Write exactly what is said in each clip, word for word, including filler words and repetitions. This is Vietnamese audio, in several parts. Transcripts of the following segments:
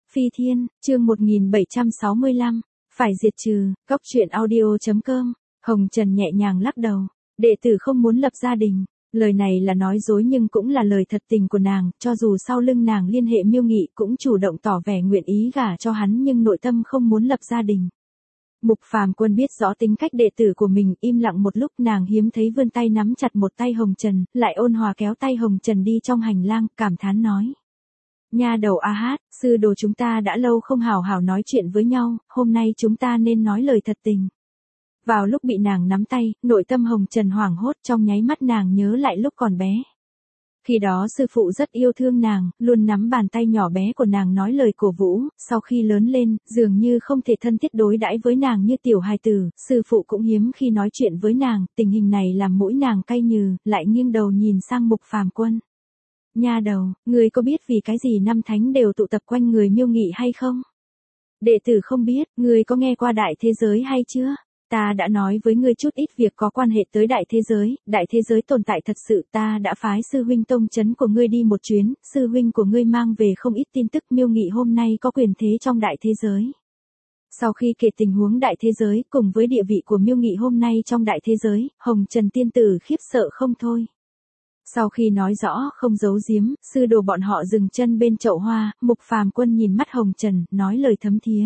Phi Thiên, chương một nghìn bảy trăm sáu mươi lăm, phải diệt trừ, góc truyện audio.com, Hồng Trần nhẹ nhàng lắc đầu, đệ tử không muốn lập gia đình, lời này là nói dối nhưng cũng là lời thật tình của nàng, cho dù sau lưng nàng liên hệ Miêu Nghị cũng chủ động tỏ vẻ nguyện ý gả cho hắn nhưng nội tâm không muốn lập gia đình. Mục Phàm Quân biết rõ tính cách đệ tử của mình, im lặng một lúc nàng hiếm thấy vươn tay nắm chặt một tay Hồng Trần, lại ôn hòa kéo tay Hồng Trần đi trong hành lang, cảm thán nói. Nha đầu A Hát, sư đồ chúng ta đã lâu không hào hào nói chuyện với nhau, hôm nay chúng ta nên nói lời thật tình. Vào lúc bị nàng nắm tay, nội tâm Hồng Trần hoảng hốt, trong nháy mắt nàng nhớ lại lúc còn bé. Khi đó sư phụ rất yêu thương nàng, luôn nắm bàn tay nhỏ bé của nàng nói lời cổ vũ, sau khi lớn lên, dường như không thể thân thiết đối đãi với nàng như tiểu hài tử, sư phụ cũng hiếm khi nói chuyện với nàng, tình hình này làm mũi nàng cay nhừ, lại nghiêng đầu nhìn sang Mục Phàm Quân. Nha đầu, ngươi có biết vì cái gì năm thánh đều tụ tập quanh người Miêu Nghị hay không? Đệ tử không biết, ngươi có nghe qua đại thế giới hay chưa? Ta đã nói với ngươi chút ít việc có quan hệ tới đại thế giới, đại thế giới tồn tại thật sự, ta đã phái sư huynh tông trấn của ngươi đi một chuyến, sư huynh của ngươi mang về không ít tin tức. Miêu Nghị hôm nay có quyền thế trong đại thế giới. Sau khi kể tình huống đại thế giới cùng với địa vị của Miêu Nghị hôm nay trong đại thế giới, Hồng Trần tiên tử khiếp sợ không thôi. Sau khi nói rõ không giấu giếm, sư đồ bọn họ dừng chân bên chậu hoa, Mục Phàm Quân nhìn mắt Hồng Trần, nói lời thấm thía.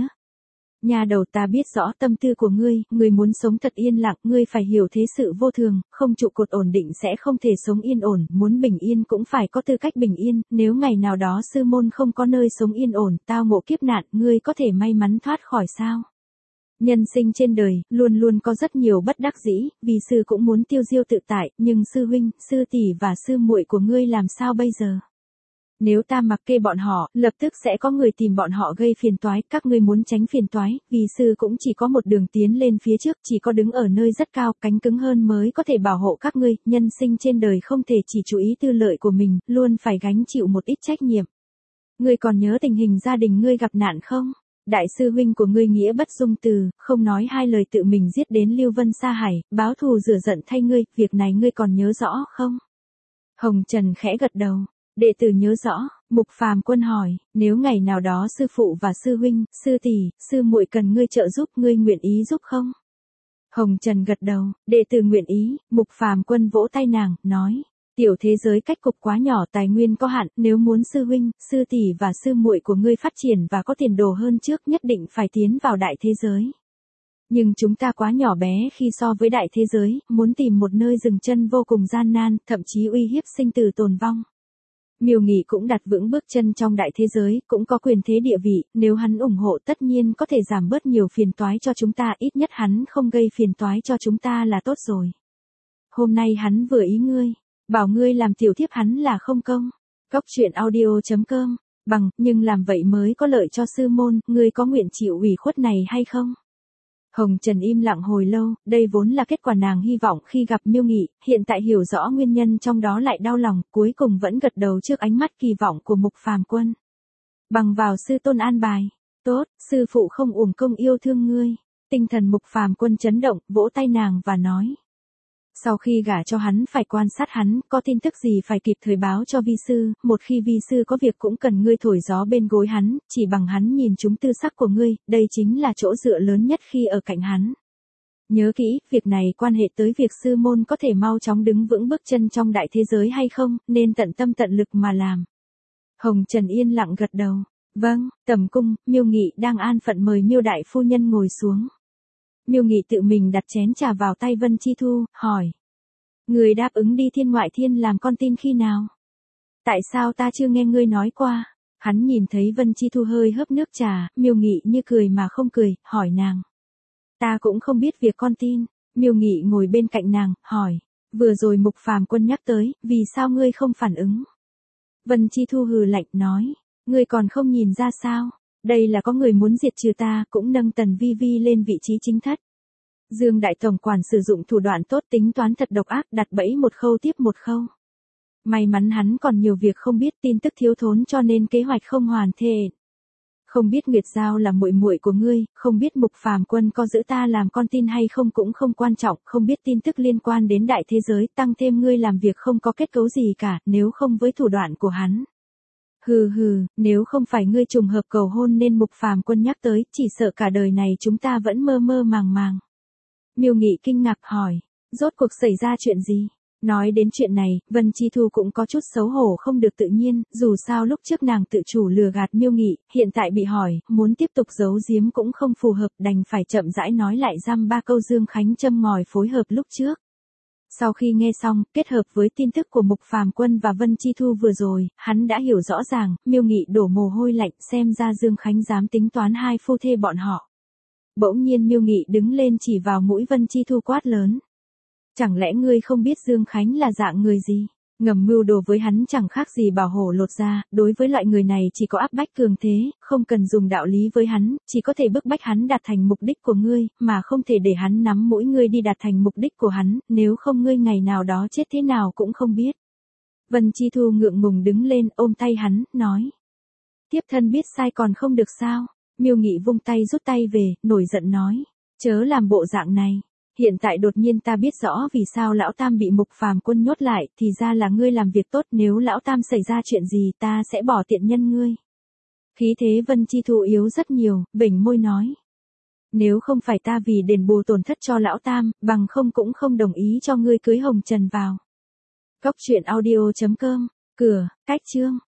Nhà đầu, ta biết rõ tâm tư của ngươi, ngươi muốn sống thật yên lặng, ngươi phải hiểu thế sự vô thường, không trụ cột ổn định sẽ không thể sống yên ổn, muốn bình yên cũng phải có tư cách bình yên, nếu ngày nào đó sư môn không có nơi sống yên ổn, tao ngộ kiếp nạn, ngươi có thể may mắn thoát khỏi sao? Nhân sinh trên đời, luôn luôn có rất nhiều bất đắc dĩ, vì sư cũng muốn tiêu diêu tự tại, nhưng sư huynh, sư tỷ và sư muội của ngươi làm sao bây giờ? Nếu ta mặc kệ bọn họ, lập tức sẽ có người tìm bọn họ gây phiền toái, các ngươi muốn tránh phiền toái, vì sư cũng chỉ có một đường tiến lên phía trước, chỉ có đứng ở nơi rất cao, cánh cứng hơn mới có thể bảo hộ các ngươi, nhân sinh trên đời không thể chỉ chú ý tư lợi của mình, luôn phải gánh chịu một ít trách nhiệm. Ngươi còn nhớ tình hình gia đình ngươi gặp nạn không? Đại sư huynh của ngươi nghĩa bất dung từ, không nói hai lời tự mình giết đến Lưu Vân Sa Hải, báo thù rửa giận thay ngươi, việc này ngươi còn nhớ rõ không? Hồng Trần khẽ gật đầu. Đệ tử nhớ rõ. Mục Phàm Quân hỏi, nếu ngày nào đó sư phụ và sư huynh, sư tỷ, sư muội cần ngươi trợ giúp, ngươi nguyện ý giúp không? Hồng Trần gật đầu, đệ tử nguyện ý. Mục Phàm Quân vỗ tay nàng, nói, tiểu thế giới cách cục quá nhỏ, tài nguyên có hạn, nếu muốn sư huynh, sư tỷ và sư muội của ngươi phát triển và có tiền đồ hơn trước, nhất định phải tiến vào đại thế giới. Nhưng chúng ta quá nhỏ bé khi so với đại thế giới, muốn tìm một nơi dừng chân vô cùng gian nan, thậm chí uy hiếp sinh tử tồn vong. Miêu Nghị cũng đặt vững bước chân trong đại thế giới, cũng có quyền thế địa vị, nếu hắn ủng hộ tất nhiên có thể giảm bớt nhiều phiền toái cho chúng ta, ít nhất hắn không gây phiền toái cho chúng ta là tốt rồi. Hôm nay hắn vừa ý ngươi, bảo ngươi làm tiểu thiếp hắn là không công. Góc truyện audio.com, bằng, nhưng làm vậy mới có lợi cho sư môn, ngươi có nguyện chịu ủy khuất này hay không? Hồng Trần im lặng hồi lâu, đây vốn là kết quả nàng hy vọng khi gặp Miêu Nghị, hiện tại hiểu rõ nguyên nhân trong đó lại đau lòng, cuối cùng vẫn gật đầu trước ánh mắt kỳ vọng của Mục Phàm Quân. Bằng vào sư tôn an bài, tốt, sư phụ không uổng công yêu thương ngươi. Tinh thần Mục Phàm Quân chấn động, vỗ tay nàng và nói. Sau khi gả cho hắn phải quan sát hắn, có tin tức gì phải kịp thời báo cho vi sư, một khi vi sư có việc cũng cần ngươi thổi gió bên gối hắn, chỉ bằng hắn nhìn chúng tư sắc của ngươi, đây chính là chỗ dựa lớn nhất khi ở cạnh hắn. Nhớ kỹ, việc này quan hệ tới việc sư môn có thể mau chóng đứng vững bước chân trong đại thế giới hay không, nên tận tâm tận lực mà làm. Hồng Trần yên lặng gật đầu. Vâng, tầm cung, Miêu Nghị đang an phận mời Miêu đại phu nhân ngồi xuống. Miêu Nghị tự mình đặt chén trà vào tay Vân Chi Thu, hỏi. Người đáp ứng đi thiên ngoại thiên làm con tin khi nào? Tại sao ta chưa nghe ngươi nói qua? Hắn nhìn thấy Vân Chi Thu hơi hớp nước trà, Miêu Nghị như cười mà không cười, hỏi nàng. Ta cũng không biết việc con tin. Miêu Nghị ngồi bên cạnh nàng, hỏi. Vừa rồi Mục Phàm Quân nhắc tới, vì sao ngươi không phản ứng? Vân Chi Thu hừ lạnh nói. Ngươi còn không nhìn ra sao? Đây là có người muốn diệt trừ ta, cũng nâng Tần Vi Vi lên vị trí chính thất. Dương Đại Tổng quản sử dụng thủ đoạn tốt, tính toán thật độc ác, đặt bẫy một khâu tiếp một khâu. May mắn hắn còn nhiều việc không biết, tin tức thiếu thốn cho nên kế hoạch không hoàn thiện. Không biết Nguyệt Giao là muội muội của ngươi, không biết Mục Phàm Quân có giữ ta làm con tin hay không cũng không quan trọng, không biết tin tức liên quan đến đại thế giới, tăng thêm ngươi làm việc không có kết cấu gì cả, nếu không với thủ đoạn của hắn. Hừ hừ, nếu không phải ngươi trùng hợp cầu hôn nên Mục Phàm Quân nhắc tới, chỉ sợ cả đời này chúng ta vẫn mơ mơ màng màng. Miêu Nghị kinh ngạc hỏi, rốt cuộc xảy ra chuyện gì? Nói đến chuyện này, Vân Chi Thu cũng có chút xấu hổ không được tự nhiên, dù sao lúc trước nàng tự chủ lừa gạt Miêu Nghị, hiện tại bị hỏi, muốn tiếp tục giấu giếm cũng không phù hợp, đành phải chậm rãi nói lại dăm ba câu Dương Khánh châm ngòi phối hợp lúc trước. Sau khi nghe xong, kết hợp với tin tức của Mục Phàm Quân và Vân Chi Thu vừa rồi, hắn đã hiểu rõ ràng, Miêu Nghị đổ mồ hôi lạnh, xem ra Dương Khánh dám tính toán hai phu thê bọn họ. Bỗng nhiên Miêu Nghị đứng lên chỉ vào mũi Vân Chi Thu quát lớn. Chẳng lẽ ngươi không biết Dương Khánh là dạng người gì? Ngầm mưu đồ với hắn chẳng khác gì bảo hổ lột da, đối với loại người này chỉ có áp bách cường thế, không cần dùng đạo lý với hắn, chỉ có thể bức bách hắn đạt thành mục đích của ngươi, mà không thể để hắn nắm mũi ngươi đi đạt thành mục đích của hắn, nếu không ngươi ngày nào đó chết thế nào cũng không biết. Vân Chi Thu ngượng ngùng đứng lên ôm tay hắn, nói. Tiếp thân biết sai còn không được sao? Miêu Nghị vung tay rút tay về, nổi giận nói. Chớ làm bộ dạng này. Hiện tại đột nhiên ta biết rõ vì sao lão tam bị Mục Phàm Quân nhốt lại, thì ra là ngươi làm việc tốt, nếu lão tam xảy ra chuyện gì ta sẽ bỏ tiện nhân ngươi. Khí thế Vân Chi Thu yếu rất nhiều, bỉnh môi nói. Nếu không phải ta vì đền bù tổn thất cho lão tam, bằng không cũng không đồng ý cho ngươi cưới Hồng Trần vào. Góc truyện audio chấm com, cửa, cách chương.